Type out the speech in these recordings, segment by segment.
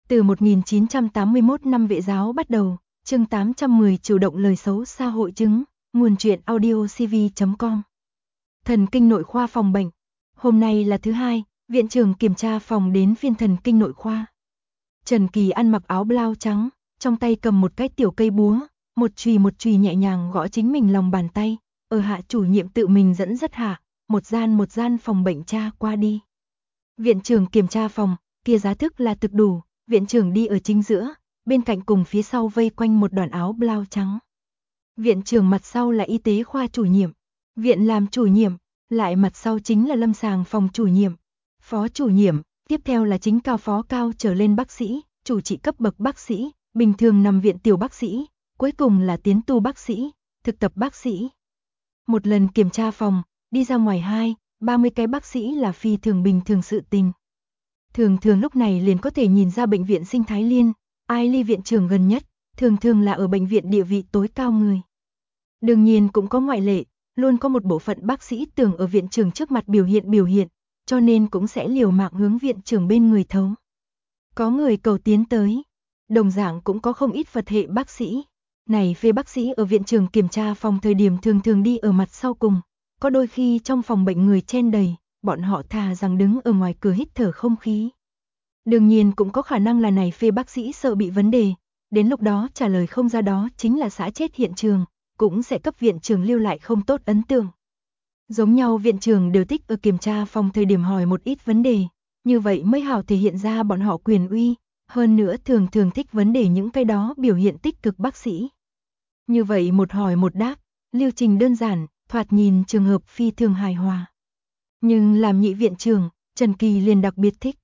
Từ 1981 năm Vệ giáo bắt đầu, chương 810 chủ động lời xấu xa hội chứng, nguồn truyện audio cv.com. Thần kinh nội khoa phòng bệnh. Hôm nay là thứ hai, viện trưởng kiểm tra phòng đến phiên thần kinh nội khoa. Trần Kỳ ăn mặc áo blau trắng, trong tay cầm một cái tiểu cây búa, một chùy nhẹ nhàng gõ chính mình lòng bàn tay, ở hạ chủ nhiệm tự mình dẫn dắt hạ, một gian phòng bệnh tra qua đi. Viện trưởng kiểm tra phòng, kia giá thức là thực đủ, viện trưởng đi ở chính giữa, bên cạnh cùng phía sau vây quanh một đoàn áo blau trắng. Viện trưởng mặt sau là y tế khoa chủ nhiệm, viện làm chủ nhiệm, lại mặt sau chính là lâm sàng phòng chủ nhiệm, phó chủ nhiệm, tiếp theo là chính cao phó cao trở lên bác sĩ, chủ trị cấp bậc bác sĩ, bình thường nằm viện tiểu bác sĩ, cuối cùng là tiến tu bác sĩ, thực tập bác sĩ. Một lần kiểm tra phòng, đi ra ngoài 20-30 cái bác sĩ là phi thường bình thường sự tình. Thường lúc này liền có thể nhìn ra bệnh viện Sinh Thái Liên, ai ly viện trưởng gần nhất, thường là ở bệnh viện địa vị tối cao người. Đương nhiên cũng có ngoại lệ, luôn có một bộ phận bác sĩ tưởng ở viện trưởng trước mặt biểu hiện, cho nên cũng sẽ liều mạng hướng viện trưởng bên người thấu. Có người cầu tiến tới, đồng dạng cũng có không ít Phật hệ bác sĩ. Này phê bác sĩ ở viện trưởng kiểm tra phòng thời điểm thường đi ở mặt sau cùng, có đôi khi trong phòng bệnh người chen đầy, bọn họ thà rằng đứng ở ngoài cửa hít thở không khí. Đương nhiên cũng có khả năng là này phê bác sĩ sợ bị vấn đề, đến lúc đó trả lời không ra đó chính là xã chết hiện trường, cũng sẽ cấp viện trưởng lưu lại không tốt ấn tượng. Giống nhau viện trưởng đều thích ở kiểm tra phòng thời điểm hỏi một ít vấn đề, như vậy mới hảo thể hiện ra bọn họ quyền uy, hơn nữa thường thích vấn đề những cái đó biểu hiện tích cực bác sĩ. Như vậy một hỏi một đáp, lưu trình đơn giản, thoạt nhìn trường hợp phi thường hài hòa. Nhưng làm nhị viện trưởng, Trần Kỳ liền đặc biệt thích.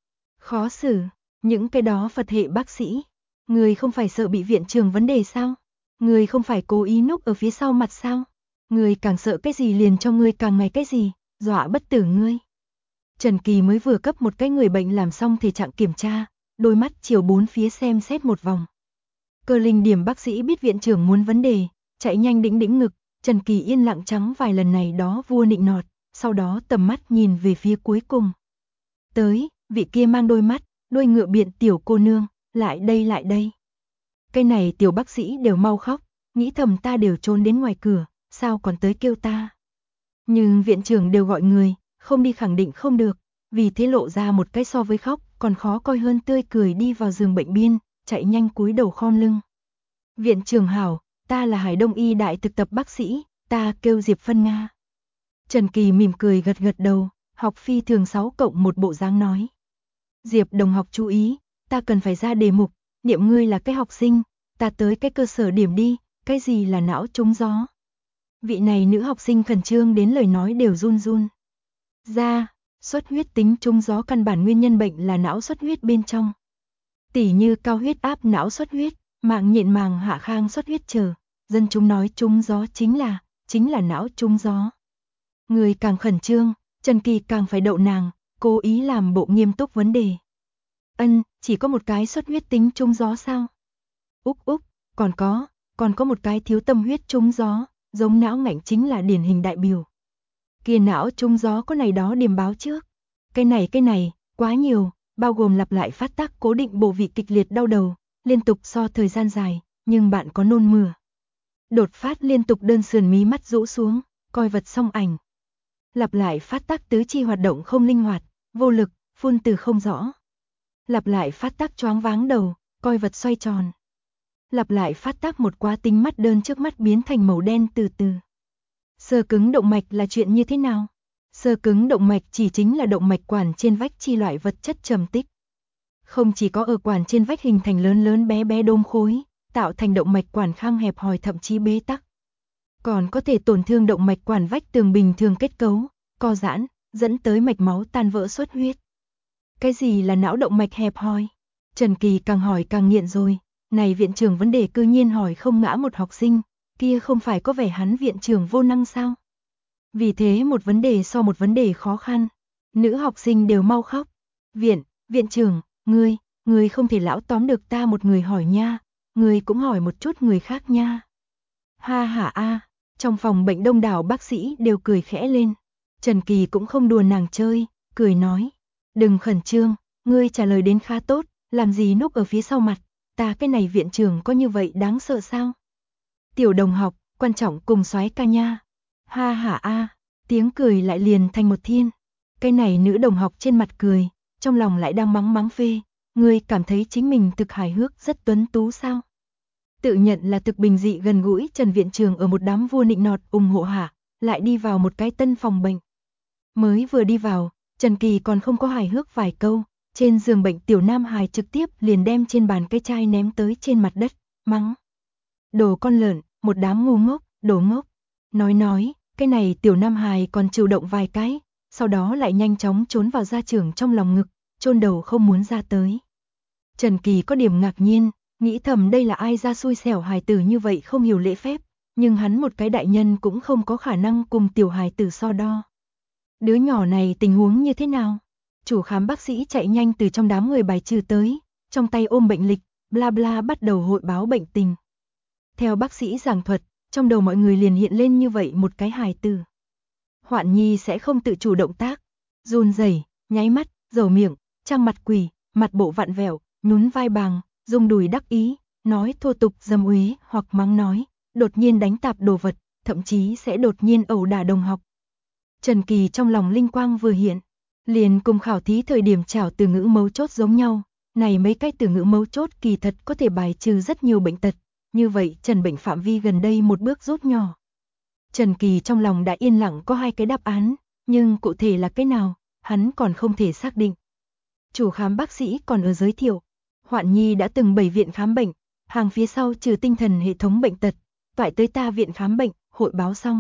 Khó xử, những cái đó Phật hệ bác sĩ, người không phải sợ bị viện trưởng vấn đề sao? Người không phải cố ý núp ở phía sau mặt sao? Người càng sợ cái gì liền cho người càng ngày cái gì, dọa bất tử ngươi. Trần Kỳ mới vừa cấp một cái người bệnh làm xong thể trạng kiểm tra, đôi mắt chiều bốn phía xem xét một vòng. Cơ linh điểm bác sĩ biết viện trưởng muốn vấn đề, chạy nhanh đĩnh ngực, Trần Kỳ yên lặng trắng vài lần này đó vua nịnh nọt, sau đó tầm mắt nhìn về phía cuối cùng. Tới, vị kia mang đôi mắt, đuôi ngựa biện tiểu cô nương, lại đây. Cái này tiểu bác sĩ đều mau khóc, nghĩ thầm ta đều trốn đến ngoài cửa, sao còn tới kêu ta. Nhưng viện trưởng đều gọi người, không đi khẳng định không được, vì thế lộ ra một cái so với khóc còn khó coi hơn tươi cười đi vào giường bệnh biên, chạy nhanh cúi đầu khom lưng. Viện trưởng hảo, ta là Hải Đông Y đại thực tập bác sĩ, ta kêu Diệp Phân Nga. Trần Kỳ mỉm cười gật đầu, học phi thường 6+1 bộ dáng nói. Diệp đồng học chú ý, ta cần phải ra đề mục, niệm ngươi là cái học sinh, ta tới cái cơ sở điểm đi, cái gì là não trúng gió. Vị này nữ học sinh khẩn trương đến lời nói đều run. Ra, xuất huyết tính trúng gió căn bản nguyên nhân bệnh là não xuất huyết bên trong. Tỉ như cao huyết áp não xuất huyết, mạng nhện màng hạ khang xuất huyết chờ, dân chúng nói trúng gió chính là não trúng gió. Người càng khẩn trương, Trần Kỳ càng phải đậu nàng, cố ý làm bộ nghiêm túc vấn đề. Chỉ có một cái xuất huyết tính trúng gió sao? Úc, còn có một cái thiếu tâm huyết trúng gió, giống não ngạnh chính là điển hình đại biểu. Kia não trúng gió có này đó điểm báo trước. Cái này, quá nhiều, bao gồm lặp lại phát tác cố định bộ vị kịch liệt đau đầu, liên tục so thời gian dài, nhưng bạn có nôn mửa. Đột phát liên tục đơn sườn mí mắt rũ xuống, coi vật song ảnh. Lặp lại phát tác tứ chi hoạt động không linh hoạt, vô lực, phun từ không rõ. Lặp lại phát tác choáng váng đầu, coi vật xoay tròn. Lặp lại phát tác một quá tính mắt đơn trước mắt biến thành màu đen từ từ. Xơ cứng động mạch là chuyện như thế nào? Xơ cứng động mạch chỉ chính là động mạch quản trên vách chi loại vật chất trầm tích. Không chỉ có ở quản trên vách hình thành lớn bé đốm khối, tạo thành động mạch quản khang hẹp hòi thậm chí bế tắc. Còn có thể tổn thương động mạch quản vách tường bình thường kết cấu, co giãn, dẫn tới mạch máu tan vỡ xuất huyết. Cái gì là não động mạch hẹp hòi? Trần Kỳ càng hỏi càng nghiện rồi, này viện trưởng vấn đề cư nhiên hỏi không ngã một học sinh, kia không phải có vẻ hắn viện trưởng vô năng sao? Vì thế một vấn đề so một vấn đề khó khăn, nữ học sinh đều mau khóc. Viện trưởng, ngươi không thể lão tóm được ta một người hỏi nha, ngươi cũng hỏi một chút người khác nha. Ha ha a, trong phòng bệnh đông đảo bác sĩ đều cười khẽ lên. Trần Kỳ cũng không đùa nàng chơi, cười nói, đừng khẩn trương, ngươi trả lời đến khá tốt, làm gì núp ở phía sau mặt, ta cái này viện trưởng có như vậy đáng sợ sao? Tiểu đồng học, quan trọng cùng soái ca nha. Ha ha a, tiếng cười lại liền thành một thiên. Cái này nữ đồng học trên mặt cười, trong lòng lại đang mắng mắng phê, ngươi cảm thấy chính mình thực hài hước rất tuấn tú sao? Tự nhận là thực bình dị gần gũi Trần viện trưởng ở một đám vua nịnh nọt ủng hộ hạ, lại đi vào một cái tân phòng bệnh. Mới vừa đi vào, Trần Kỳ còn không có hài hước vài câu, trên giường bệnh tiểu nam hài trực tiếp liền đem trên bàn cái chai ném tới trên mặt đất, mắng. Đồ con lợn, một đám ngu ngốc, đồ ngốc. Nói, cái này tiểu nam hài còn chịu động vài cái, sau đó lại nhanh chóng trốn vào gia trưởng trong lòng ngực, chôn đầu không muốn ra tới. Trần Kỳ có điểm ngạc nhiên, nghĩ thầm đây là ai ra xui xẻo hài tử như vậy không hiểu lễ phép, nhưng hắn một cái đại nhân cũng không có khả năng cùng tiểu hài tử so đo. Đứa nhỏ này tình huống như thế nào? Chủ khám bác sĩ chạy nhanh từ trong đám người bài trừ tới, trong tay ôm bệnh lịch, bla bla bắt đầu hội báo bệnh tình. Theo bác sĩ giảng thuật, trong đầu mọi người liền hiện lên như vậy một cái hài tử. Hoạn Nhi sẽ không tự chủ động tác, run rẩy, nháy mắt, dầu miệng, trang mặt quỷ, mặt bộ vặn vẹo, nhún vai bàng, dùng đùi đắc ý, nói thô tục dâm uế hoặc mắng nói, đột nhiên đánh tạp đồ vật, thậm chí sẽ đột nhiên ẩu đả đồng học. Trần Kỳ trong lòng linh quang vừa hiện, liền cùng khảo thí thời điểm trảo từ ngữ mấu chốt giống nhau, này mấy cái từ ngữ mấu chốt kỳ thật có thể bài trừ rất nhiều bệnh tật, như vậy Trần bệnh phạm vi gần đây một bước rút nhỏ. Trần Kỳ trong lòng đã yên lặng có hai cái đáp án, nhưng cụ thể là cái nào, hắn còn không thể xác định. Chủ khám bác sĩ còn ở giới thiệu, Hoạn Nhi đã từng 7 viện khám bệnh, hàng phía sau trừ tinh thần hệ thống bệnh tật, toại tới ta viện khám bệnh, hội báo xong.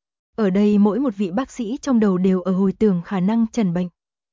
Ở đây mỗi một vị bác sĩ trong đầu đều ở hồi tưởng khả năng trần bệnh.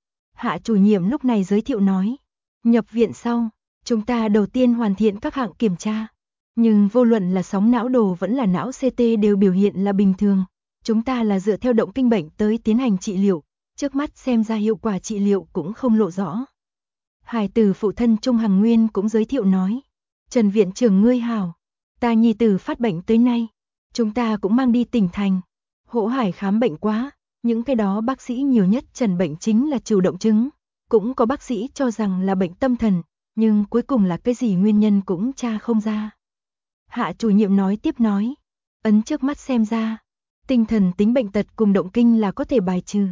Hạ chủ nhiệm lúc này giới thiệu nói, nhập viện sau, chúng ta đầu tiên hoàn thiện các hạng kiểm tra. Nhưng vô luận là sóng não đồ vẫn là não CT đều biểu hiện là bình thường. Chúng ta là dựa theo động kinh bệnh tới tiến hành trị liệu, trước mắt xem ra hiệu quả trị liệu cũng không lộ rõ. Hài tử phụ thân Trung Hằng Nguyên cũng giới thiệu nói, Trần viện trưởng ngươi hảo, ta nhi tử phát bệnh tới nay, chúng ta cũng mang đi tỉnh thành. Hỗ Hải khám bệnh quá, những cái đó bác sĩ nhiều nhất trần bệnh chính là trừu động chứng, cũng có bác sĩ cho rằng là bệnh tâm thần, nhưng cuối cùng là cái gì nguyên nhân cũng tra không ra. Hạ chủ nhiệm nói tiếp nói, ấn trước mắt xem ra, tinh thần tính bệnh tật cùng động kinh là có thể bài trừ.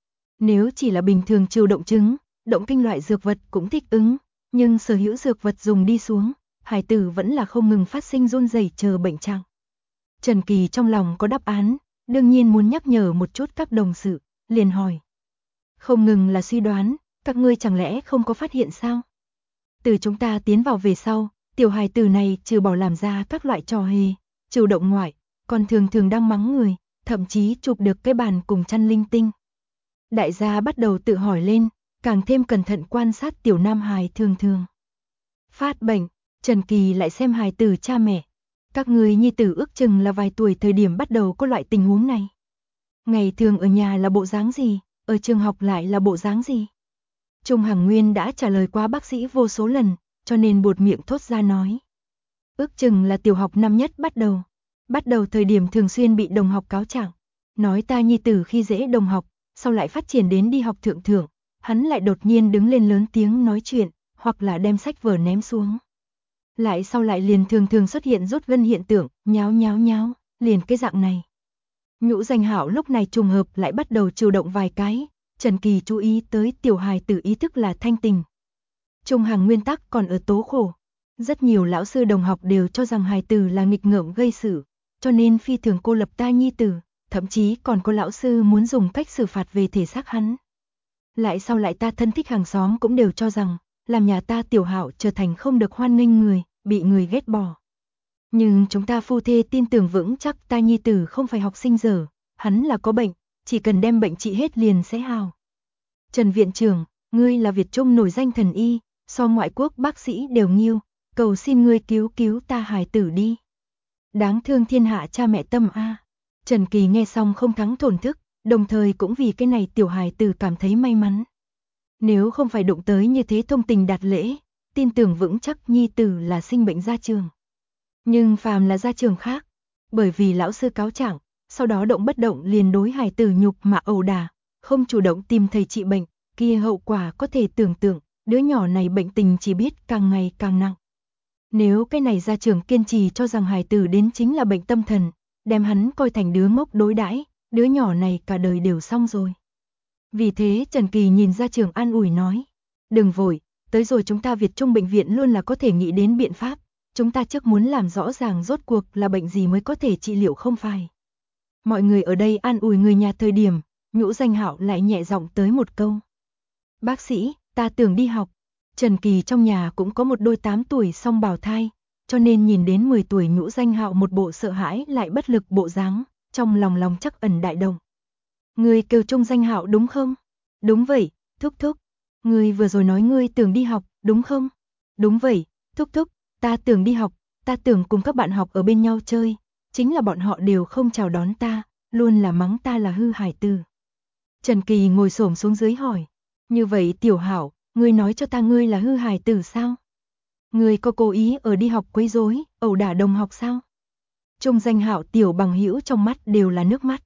Nếu chỉ là bình thường trừu động chứng, động kinh loại dược vật cũng thích ứng, nhưng sở hữu dược vật dùng đi xuống, hài tử vẫn là không ngừng phát sinh run rẩy chờ bệnh trạng. Trần Kỳ trong lòng có đáp án, đương nhiên muốn nhắc nhở một chút các đồng sự, liền hỏi. Không ngừng là suy đoán, các ngươi chẳng lẽ không có phát hiện sao? Từ chúng ta tiến vào về sau, tiểu hài tử này trừ bỏ làm ra các loại trò hề, trừu động ngoại, còn thường thường đang mắng người, thậm chí chụp được cái bàn cùng chăn linh tinh. Đại gia bắt đầu tự hỏi lên, càng thêm cẩn thận quan sát tiểu nam hài thường thường. Phát bệnh, Trần Kỳ lại xem hài tử cha mẹ. Các người nhi tử ước chừng là vài tuổi thời điểm bắt đầu có loại tình huống này. Ngày thường ở nhà là bộ dáng gì, ở trường học lại là bộ dáng gì? Trung Hằng Nguyên đã trả lời qua bác sĩ vô số lần, cho nên buột miệng thốt ra nói. Ước chừng là tiểu học năm nhất bắt đầu thời điểm thường xuyên bị đồng học cáo trạng, nói ta nhi tử khi dễ đồng học, sau lại phát triển đến đi học thượng thượng, hắn lại đột nhiên đứng lên lớn tiếng nói chuyện, hoặc là đem sách vở ném xuống. Lại sau lại liền thường thường xuất hiện rút gân hiện tượng, nháo, liền cái dạng này. Nhũ Danh Hạo lúc này trùng hợp lại bắt đầu trừu động vài cái, Trần Kỳ chú ý tới tiểu hài tử ý thức là thanh tình. Trung Hằng nguyên tắc còn ở tố khổ. Rất nhiều lão sư đồng học đều cho rằng hài tử là nghịch ngợm gây sự, cho nên phi thường cô lập ta nhi tử, thậm chí còn có lão sư muốn dùng cách xử phạt về thể xác hắn. Lại sau lại ta thân thích hàng xóm cũng đều cho rằng, làm nhà ta tiểu Hạo trở thành không được hoan nghênh người, bị người ghét bỏ. Nhưng chúng ta phu thê tin tưởng vững chắc ta nhi tử không phải học sinh dở, hắn là có bệnh, chỉ cần đem bệnh trị hết liền sẽ hào. Trần viện trưởng, ngươi là Việt Trung nổi danh thần y, so ngoại quốc bác sĩ đều nghiêu, cầu xin ngươi cứu ta hài tử đi. Đáng thương thiên hạ cha mẹ tâm a. Trần Kỳ nghe xong không thắng thổn thức, đồng thời cũng vì cái này tiểu hài tử cảm thấy may mắn. Nếu không phải đụng tới như thế thông tình đạt lễ, tin tưởng vững chắc nhi tử là sinh bệnh ra trường. Nhưng phàm là ra trường khác, bởi vì lão sư cáo trạng, sau đó động bất động liền đối hài tử nhục mà ẩu đả, không chủ động tìm thầy trị bệnh, kia hậu quả có thể tưởng tượng, đứa nhỏ này bệnh tình chỉ biết càng ngày càng nặng. Nếu cái này gia trưởng kiên trì cho rằng hài tử đến chính là bệnh tâm thần, đem hắn coi thành đứa ngốc đối đãi, đứa nhỏ này cả đời đều xong rồi. Vì thế Trần Kỳ nhìn gia trưởng an ủi nói, đừng vội, tới rồi chúng ta Việt Trung bệnh viện luôn là có thể nghĩ đến biện pháp, chúng ta trước muốn làm rõ ràng rốt cuộc là bệnh gì mới có thể trị liệu không phải. Mọi người ở đây an ủi người nhà thời điểm, Nhũ Danh Hạo lại nhẹ giọng tới một câu. Bác sĩ, ta tưởng đi học. Trần Kỳ trong nhà cũng có một đôi 8 tuổi song bào thai, cho nên nhìn đến 10 tuổi Nhũ Danh Hạo một bộ sợ hãi lại bất lực bộ dáng, trong lòng chắc ẩn đại động. Ngươi kêu Trung Danh Hạo đúng không? Đúng vậy, thúc thúc. Ngươi vừa rồi nói ngươi tưởng đi học, đúng không? Đúng vậy, thúc thúc, ta tưởng đi học, ta tưởng cùng các bạn học ở bên nhau chơi, chính là bọn họ đều không chào đón ta, luôn là mắng ta là hư hài tử. Trần Kỳ ngồi xổm xuống dưới hỏi, như vậy Tiểu Hạo, ngươi nói cho ta ngươi là hư hài tử sao? Ngươi có cố ý ở đi học quấy rối, ẩu đả đồng học sao? Trung Danh Hạo tiểu bằng hữu trong mắt đều là nước mắt.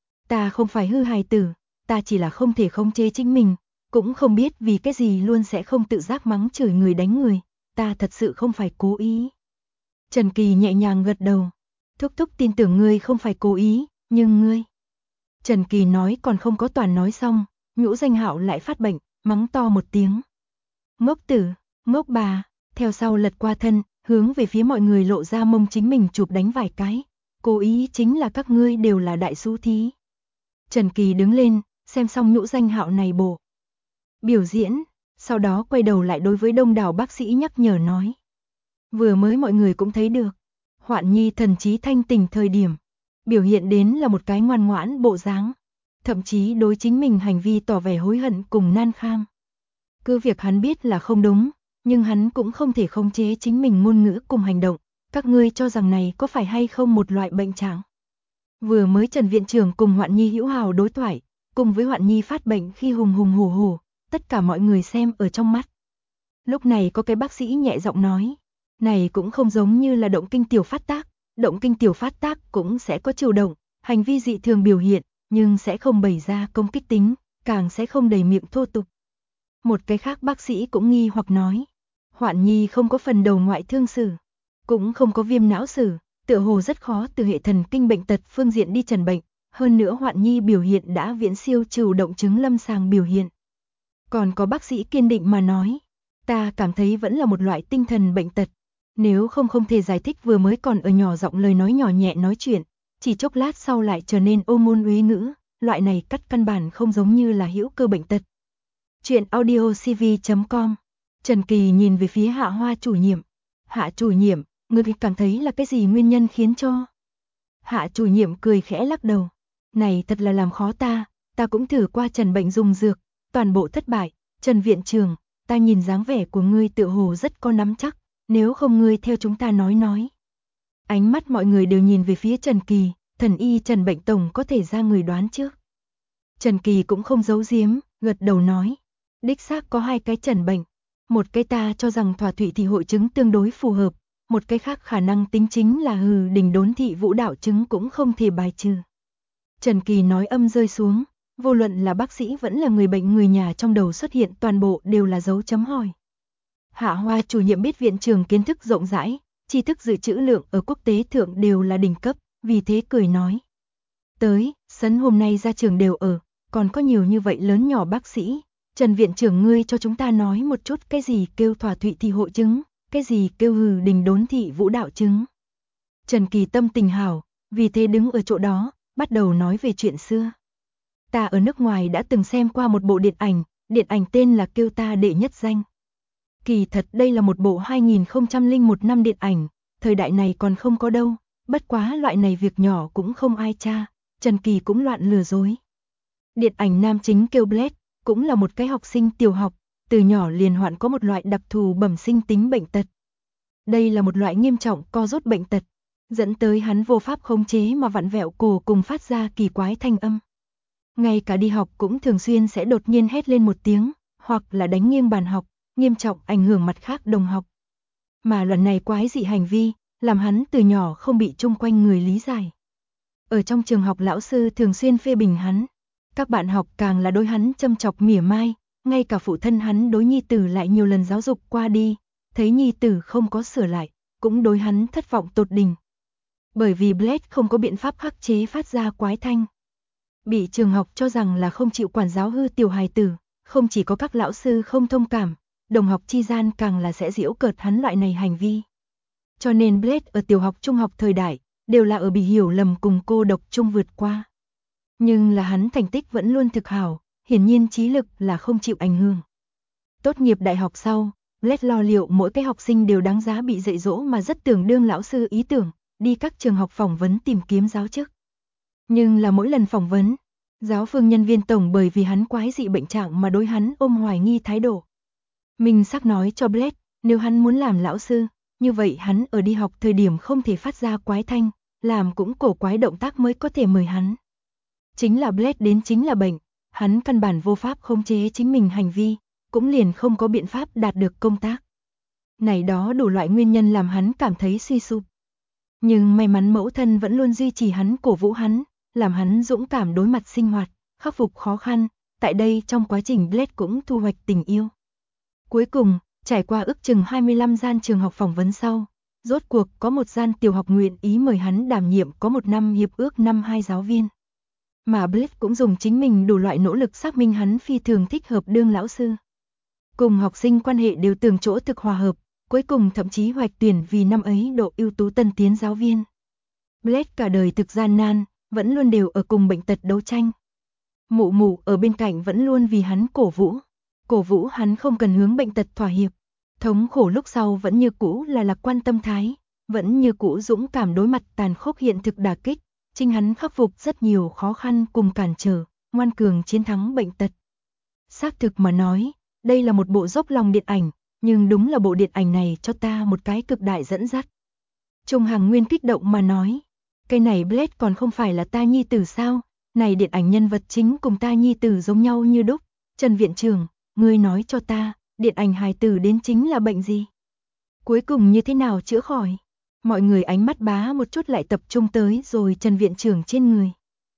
Ta không phải hư hài tử, ta chỉ là không thể khống chế chính mình, cũng không biết vì cái gì luôn sẽ không tự giác mắng chửi người đánh người, ta thật sự không phải cố ý. Trần Kỳ nhẹ nhàng gật đầu, thúc thúc tin tưởng ngươi không phải cố ý, nhưng ngươi... Trần Kỳ nói còn không có toàn nói xong, Nhũ Danh Hạo lại phát bệnh, mắng to một tiếng. Ngốc tử, ngốc bà, theo sau lật qua thân, hướng về phía mọi người lộ ra mông chính mình chụp đánh vài cái. Cố ý chính là các ngươi đều là đại xú thí. Trần Kỳ đứng lên, xem xong Nhũ Danh Hạo này bộ biểu diễn, sau đó quay đầu lại đối với đông đảo bác sĩ nhắc nhở nói. Vừa mới mọi người cũng thấy được, Hoạn Nhi thần trí thanh tỉnh thời điểm, biểu hiện đến là một cái ngoan ngoãn bộ dáng, thậm chí đối chính mình hành vi tỏ vẻ hối hận cùng nan kham. Cứ việc hắn biết là không đúng, nhưng hắn cũng không thể khống chế chính mình ngôn ngữ cùng hành động, các ngươi cho rằng này có phải hay không một loại bệnh trạng. Vừa mới Trần viện trưởng cùng Hoạn Nhi hữu hào đối thoại, cùng với Hoạn Nhi phát bệnh khi hùng hùng hổ, tất cả mọi người xem ở trong mắt. Lúc này có cái bác sĩ nhẹ giọng nói, này cũng không giống như là động kinh tiểu phát tác, động kinh tiểu phát tác cũng sẽ có chiều động, hành vi dị thường biểu hiện, nhưng sẽ không bày ra công kích tính, càng sẽ không đầy miệng thô tục. Một cái khác bác sĩ cũng nghi hoặc nói, Hoạn Nhi không có phần đầu ngoại thương sử, cũng không có viêm não sử, tựa hồ rất khó từ hệ thần kinh bệnh tật phương diện đi trần bệnh, hơn nữa Hoạn Nhi biểu hiện đã viễn siêu trừu động chứng lâm sàng biểu hiện. Còn có bác sĩ kiên định mà nói, ta cảm thấy vẫn là một loại tinh thần bệnh tật, nếu không thể giải thích vừa mới còn ở nhỏ giọng lời nói nhỏ nhẹ nói chuyện, chỉ chốc lát sau lại trở nên ôm ngôn uế ngữ, loại này cắt căn bản không giống như là hữu cơ bệnh tật. Chuyện audiocv.com. Trần Kỳ nhìn về phía Hạ Hoa chủ nhiệm. Hạ chủ nhiệm, ngươi cảm thấy là cái gì nguyên nhân khiến cho? Hạ chủ nhiệm cười khẽ lắc đầu. Này thật là làm khó ta cũng thử qua Trần bệnh dùng dược, toàn bộ thất bại. Trần viện trưởng, ta nhìn dáng vẻ của ngươi tựa hồ rất có nắm chắc, nếu không ngươi theo chúng ta nói. Ánh mắt mọi người đều nhìn về phía Trần Kỳ, thần y Trần bệnh tổng có thể ra người đoán trước. Trần Kỳ cũng không giấu giếm, gật đầu nói. Đích xác có 2 cái Trần bệnh, một cái ta cho rằng thỏa thụy thị hội chứng tương đối phù hợp, một cái khác khả năng tính chính là hừ đình đốn thị vũ đạo chứng cũng không thể bài trừ. Trần Kỳ nói âm rơi xuống, vô luận là bác sĩ vẫn là người bệnh người nhà trong đầu xuất hiện toàn bộ đều là dấu chấm hỏi. Hạ Hoa chủ nhiệm biết viện trưởng kiến thức rộng rãi, tri thức dự trữ lượng ở quốc tế thượng đều là đỉnh cấp, vì thế cười nói. Tới, sấn hôm nay ra trường đều ở, còn có nhiều như vậy lớn nhỏ bác sĩ, Trần viện trưởng ngươi cho chúng ta nói một chút cái gì kêu thỏa thụy thị hội chứng, cái gì kêu hừ đình đốn thị vũ đạo chứng. Trần Kỳ tâm tình hảo, vì thế đứng ở chỗ đó, bắt đầu nói về chuyện xưa. Ta ở nước ngoài đã từng xem qua một bộ điện ảnh tên là Kêu ta đệ nhất danh. Kỳ thật đây là một bộ 2001 năm điện ảnh, thời đại này còn không có đâu, bất quá loại này việc nhỏ cũng không ai tra, Trần Kỳ cũng loạn lừa dối. Điện ảnh nam chính kêu Blade, cũng là một cái học sinh tiểu học, từ nhỏ liền hoạn có một loại đặc thù bẩm sinh tính bệnh tật. Đây là một loại nghiêm trọng co rút bệnh tật, dẫn tới hắn vô pháp khống chế mà vặn vẹo cổ cùng phát ra kỳ quái thanh âm. Ngay cả đi học cũng thường xuyên sẽ đột nhiên hét lên một tiếng, hoặc là đánh nghiêng bàn học, nghiêm trọng ảnh hưởng mặt khác đồng học. Mà lần này quái dị hành vi, làm hắn từ nhỏ không bị chung quanh người lý giải. Ở trong trường học lão sư thường xuyên phê bình hắn, các bạn học càng là đối hắn châm chọc mỉa mai, ngay cả phụ thân hắn đối nhi tử lại nhiều lần giáo dục qua đi, thấy nhi tử không có sửa lại, cũng đối hắn thất vọng tột đỉnh. Bởi vì Blade không có biện pháp khắc chế phát ra quái thanh. Bị trường học cho rằng là không chịu quản giáo hư tiểu hài tử, không chỉ có các lão sư không thông cảm, đồng học chi gian càng là sẽ giễu cợt hắn loại này hành vi. Cho nên Blade ở tiểu học trung học thời đại, đều là ở bị hiểu lầm cùng cô độc chung vượt qua. Nhưng là hắn thành tích vẫn luôn thực hảo, hiển nhiên trí lực là không chịu ảnh hưởng. Tốt nghiệp đại học sau, Blade lo liệu mỗi cái học sinh đều đáng giá bị dạy dỗ mà rất tưởng đương lão sư ý tưởng, đi các trường học phỏng vấn tìm kiếm giáo chức. Nhưng là mỗi lần phỏng vấn, giáo phương nhân viên tổng bởi vì hắn quái dị bệnh trạng mà đối hắn ôm hoài nghi thái độ. Mình xác nói cho Blade, nếu hắn muốn làm lão sư, như vậy hắn ở đi học thời điểm không thể phát ra quái thanh, làm cũng cổ quái động tác mới có thể mời hắn. Chính là Blade đến chính là bệnh, hắn căn bản vô pháp khống chế chính mình hành vi, cũng liền không có biện pháp đạt được công tác. Này đó đủ loại nguyên nhân làm hắn cảm thấy suy sụp. Nhưng may mắn mẫu thân vẫn luôn duy trì hắn, cổ vũ hắn, làm hắn dũng cảm đối mặt sinh hoạt, khắc phục khó khăn, tại đây trong quá trình Blade cũng thu hoạch tình yêu. Cuối cùng, trải qua ước chừng 25 gian trường học phỏng vấn sau, rốt cuộc có một gian tiểu học nguyện ý mời hắn đảm nhiệm có một năm hiệp ước năm 2 giáo viên. Mà Blade cũng dùng chính mình đủ loại nỗ lực xác minh hắn phi thường thích hợp đương lão sư. Cùng học sinh quan hệ đều từng chỗ thực hòa hợp, cuối cùng thậm chí hoạch tuyển vì năm ấy độ ưu tú tân tiến giáo viên. Blade cả đời thực gian nan, vẫn luôn đều ở cùng bệnh tật đấu tranh. Mụ mụ ở bên cạnh vẫn luôn vì hắn cổ vũ hắn không cần hướng bệnh tật thỏa hiệp. Thống khổ lúc sau vẫn như cũ là lạc quan tâm thái, vẫn như cũ dũng cảm đối mặt tàn khốc hiện thực đả kích, chính hắn khắc phục rất nhiều khó khăn cùng cản trở, ngoan cường chiến thắng bệnh tật. Xác thực mà nói, đây là một bộ dốc lòng điện ảnh, nhưng đúng là bộ điện ảnh này cho ta một cái cực đại dẫn dắt. Trung Hằng Nguyên kích động mà nói, cái này Blade còn không phải là ta nhi tử sao, này điện ảnh nhân vật chính cùng ta nhi tử giống nhau như đúc. Trần viện trưởng, ngươi nói cho ta, điện ảnh hài tử đến chính là bệnh gì? Cuối cùng như thế nào chữa khỏi? Mọi người ánh mắt bá một chút lại tập trung tới rồi Trần viện trưởng trên người.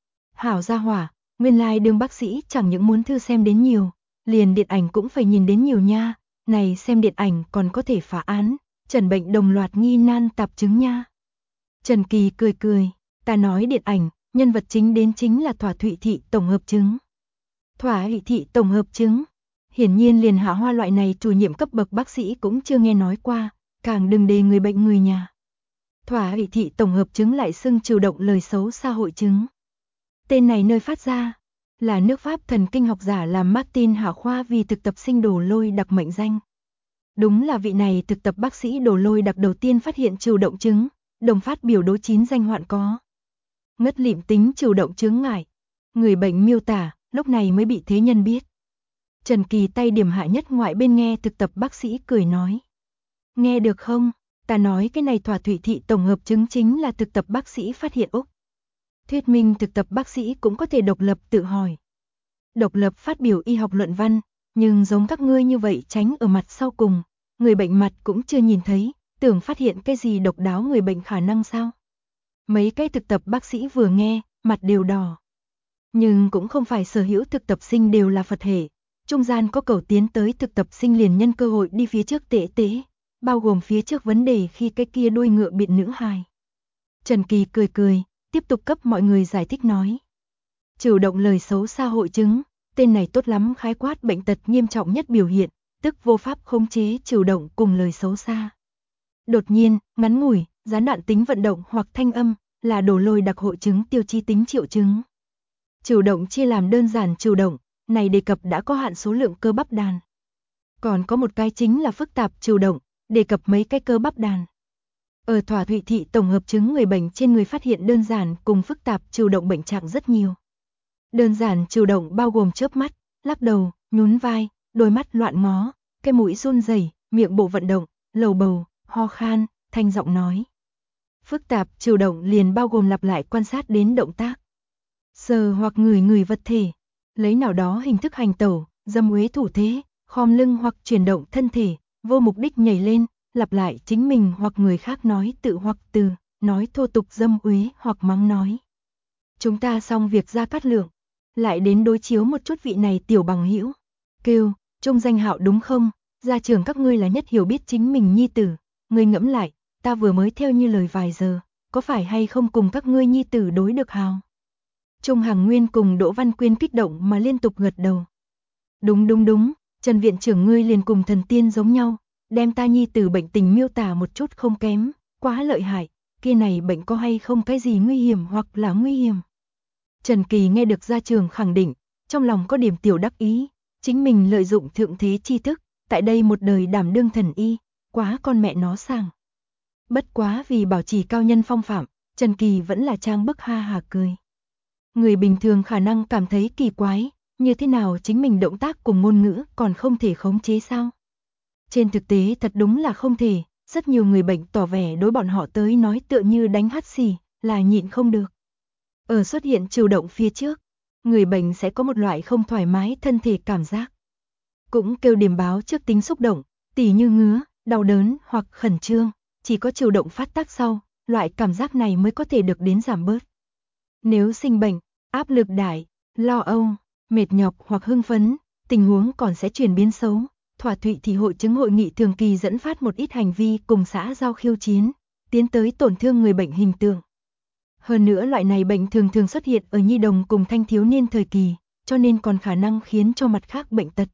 Hảo gia hỏa, nguyên lai đương bác sĩ chẳng những muốn thư xem đến nhiều, liền điện ảnh cũng phải nhìn đến nhiều nha, này xem điện ảnh còn có thể phá án, trần bệnh đồng loạt nghi nan tạp chứng nha. Trần Kỳ cười cười, ta nói điện ảnh, nhân vật chính đến chính là Thỏa Thụy Thị tổng hợp chứng. Thỏa Thụy Thị tổng hợp chứng, hiển nhiên liền Hạ Hoa loại này chủ nhiệm cấp bậc bác sĩ cũng chưa nghe nói qua, càng đừng đề người bệnh người nhà. Thỏa Thụy Thị tổng hợp chứng lại xưng trừu động lời xấu xã hội chứng. Tên này nơi phát ra là nước Pháp thần kinh học giả làm Martin Hạ Khoa vì thực tập sinh Đồ Lôi Đặc mệnh danh. Đúng là vị này thực tập bác sĩ Đồ Lôi Đặc đầu tiên phát hiện trừu động chứng, đồng phát biểu đối 9 danh hoạn có ngất lịm tính trừu động chứng ngại. Người bệnh miêu tả, lúc này mới bị thế nhân biết. Trần Kỳ tay điểm hạ nhất ngoại bên nghe thực tập bác sĩ cười nói. Nghe được không? Ta nói cái này Thỏa Thụy Thị tổng hợp chứng chính là thực tập bác sĩ phát hiện Úc. Thuyết minh thực tập bác sĩ cũng có thể độc lập tự hỏi. Độc lập phát biểu y học luận văn, nhưng giống các ngươi như vậy tránh ở mặt sau cùng, người bệnh mặt cũng chưa nhìn thấy, tưởng phát hiện cái gì độc đáo người bệnh khả năng sao? Mấy cái thực tập bác sĩ vừa nghe, mặt đều đỏ. Nhưng cũng không phải sở hữu thực tập sinh đều là Phật hệ, trung gian có cầu tiến tới thực tập sinh liền nhân cơ hội đi phía trước tễ, bao gồm phía trước vấn đề khi cái kia đuôi ngựa biện nữ hài. Trần Kỳ cười, tiếp tục cấp mọi người giải thích nói. Trừu động lời xấu xã hội chứng, tên này tốt lắm khái quát bệnh tật nghiêm trọng nhất biểu hiện, tức vô pháp khống chế trừu động cùng lời xấu xa. Đột nhiên, ngắn ngủi, gián đoạn tính vận động hoặc thanh âm, là Đồ Lôi Đặc hội chứng tiêu chí tính triệu chứng. Trừu động chia làm đơn giản trừu động, này đề cập đã có hạn số lượng cơ bắp đàn. Còn có một cái chính là phức tạp trừu động, đề cập mấy cái cơ bắp đàn. Ở Thỏa Thụy Thị tổng hợp chứng người bệnh trên người phát hiện đơn giản cùng phức tạp trừu động bệnh trạng rất nhiều. Đơn giản trừu động bao gồm chớp mắt, lắc đầu, nhún vai, đôi mắt loạn ngó, cái mũi run rẩy, miệng bộ vận động, lầu bầu, ho khan, thanh giọng nói. Phức tạp trừu động liền bao gồm lặp lại quan sát đến động tác. Sờ hoặc ngửi vật thể, lấy nào đó hình thức hành tẩu, dâm uế thủ thế, khom lưng hoặc chuyển động thân thể, vô mục đích nhảy lên, lặp lại chính mình hoặc người khác nói tự hoặc từ, nói thô tục dâm uế hoặc mắng nói. Chúng ta xong việc Gia Cát Lượng, lại đến đối chiếu một chút vị này tiểu bằng hữu. kêu, Trung Danh Hạo đúng không? Gia trưởng các ngươi là nhất hiểu biết chính mình nhi tử, ngươi ngẫm lại, ta vừa mới theo như lời vài giờ, có phải hay không cùng các ngươi nhi tử đối được hào? Trung Hằng Nguyên cùng Đỗ Văn Quyên kích động mà liên tục gật đầu. Đúng, Trần viện trưởng ngươi liền cùng thần tiên giống nhau, đem ta nhi tử bệnh tình miêu tả một chút không kém, quá lợi hại, kia này bệnh có hay không cái gì nguy hiểm hoặc là nguy hiểm. Trần Kỳ nghe được gia trưởng khẳng định, trong lòng có điểm tiểu đắc ý, chính mình lợi dụng thượng thế tri thức, tại đây một đời đảm đương thần y, quá con mẹ nó sàng. Bất quá vì bảo trì cao nhân phong phạm, Trần Kỳ vẫn là trang bức ha hà cười. Người bình thường khả năng cảm thấy kỳ quái, như thế nào chính mình động tác cùng ngôn ngữ còn không thể khống chế sao? Trên thực tế thật đúng là không thể, rất nhiều người bệnh tỏ vẻ đối bọn họ tới nói tựa như đánh hắt xì, là nhịn không được. Ở xuất hiện trừu động phía trước, người bệnh sẽ có một loại không thoải mái thân thể cảm giác. Cũng kêu điểm báo trước tính xúc động, tỉ như ngứa, đau đớn hoặc khẩn trương, chỉ có trừu động phát tác sau, loại cảm giác này mới có thể được đến giảm bớt. Nếu sinh bệnh, áp lực đại, lo âu, mệt nhọc hoặc hưng phấn, tình huống còn sẽ chuyển biến xấu. Thỏa Thụy thì hội chứng hội nghị thường kỳ dẫn phát một ít hành vi cùng xã giao khiêu chiến, tiến tới tổn thương người bệnh hình tượng. Hơn nữa loại này bệnh thường thường xuất hiện ở nhi đồng cùng thanh thiếu niên thời kỳ, cho nên còn khả năng khiến cho mặt khác bệnh tật.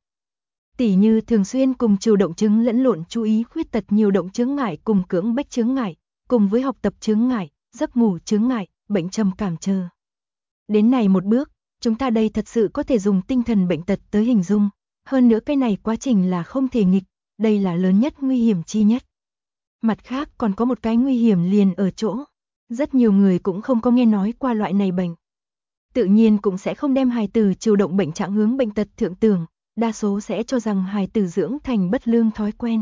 Tỉ như thường xuyên cùng trừu động chứng lẫn lộn chú ý khuyết tật nhiều động chướng ngại cùng cưỡng bách chướng ngại, cùng với học tập chướng ngại, giấc ngủ chướng ngại, bệnh trầm cảm chờ. Đến này một bước, chúng ta đây thật sự có thể dùng tinh thần bệnh tật tới hình dung, hơn nữa cái này quá trình là không thể nghịch, đây là lớn nhất nguy hiểm chi nhất. Mặt khác còn có một cái nguy hiểm liền ở chỗ, rất nhiều người cũng không có nghe nói qua loại này bệnh. Tự nhiên cũng sẽ không đem hài tử trừu động bệnh trạng hướng bệnh tật thượng tưởng, đa số sẽ cho rằng hài tử dưỡng thành bất lương thói quen.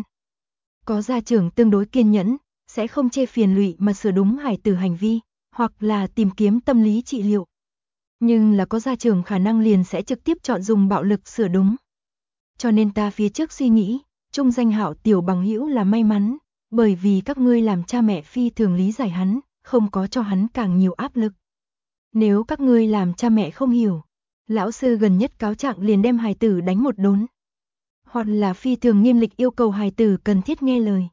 Có gia trưởng tương đối kiên nhẫn, sẽ không chê phiền lụy mà sửa đúng hài tử hành vi, hoặc là tìm kiếm tâm lý trị liệu. Nhưng là có gia trưởng khả năng liền sẽ trực tiếp chọn dùng bạo lực sửa đúng. Cho nên ta phía trước suy nghĩ, Trung Danh Hạo tiểu bằng hữu là may mắn, bởi vì các ngươi làm cha mẹ phi thường lý giải hắn, không có cho hắn càng nhiều áp lực. Nếu các ngươi làm cha mẹ không hiểu, lão sư gần nhất cáo trạng liền đem hài tử đánh một đốn. Hoặc là phi thường nghiêm lịch yêu cầu hài tử cần thiết nghe lời.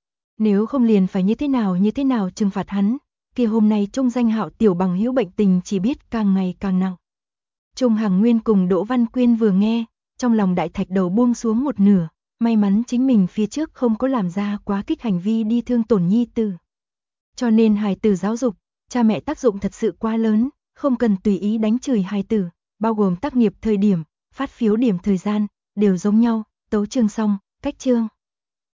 Nếu không liền phải như thế nào trừng phạt hắn, kia hôm nay Trung Danh Hạo tiểu bằng hữu bệnh tình chỉ biết càng ngày càng nặng. Trung Hằng Nguyên cùng Đỗ Văn Quyên vừa nghe, trong lòng đại thạch đầu buông xuống một nửa, may mắn chính mình phía trước không có làm ra quá kích hành vi đi thương tổn nhi tử. Cho nên hài tử giáo dục, cha mẹ tác dụng thật sự quá lớn, không cần tùy ý đánh chửi hài tử, bao gồm tác nghiệp thời điểm, phát phiếu điểm thời gian, đều giống nhau, tấu chương xong, cách chương.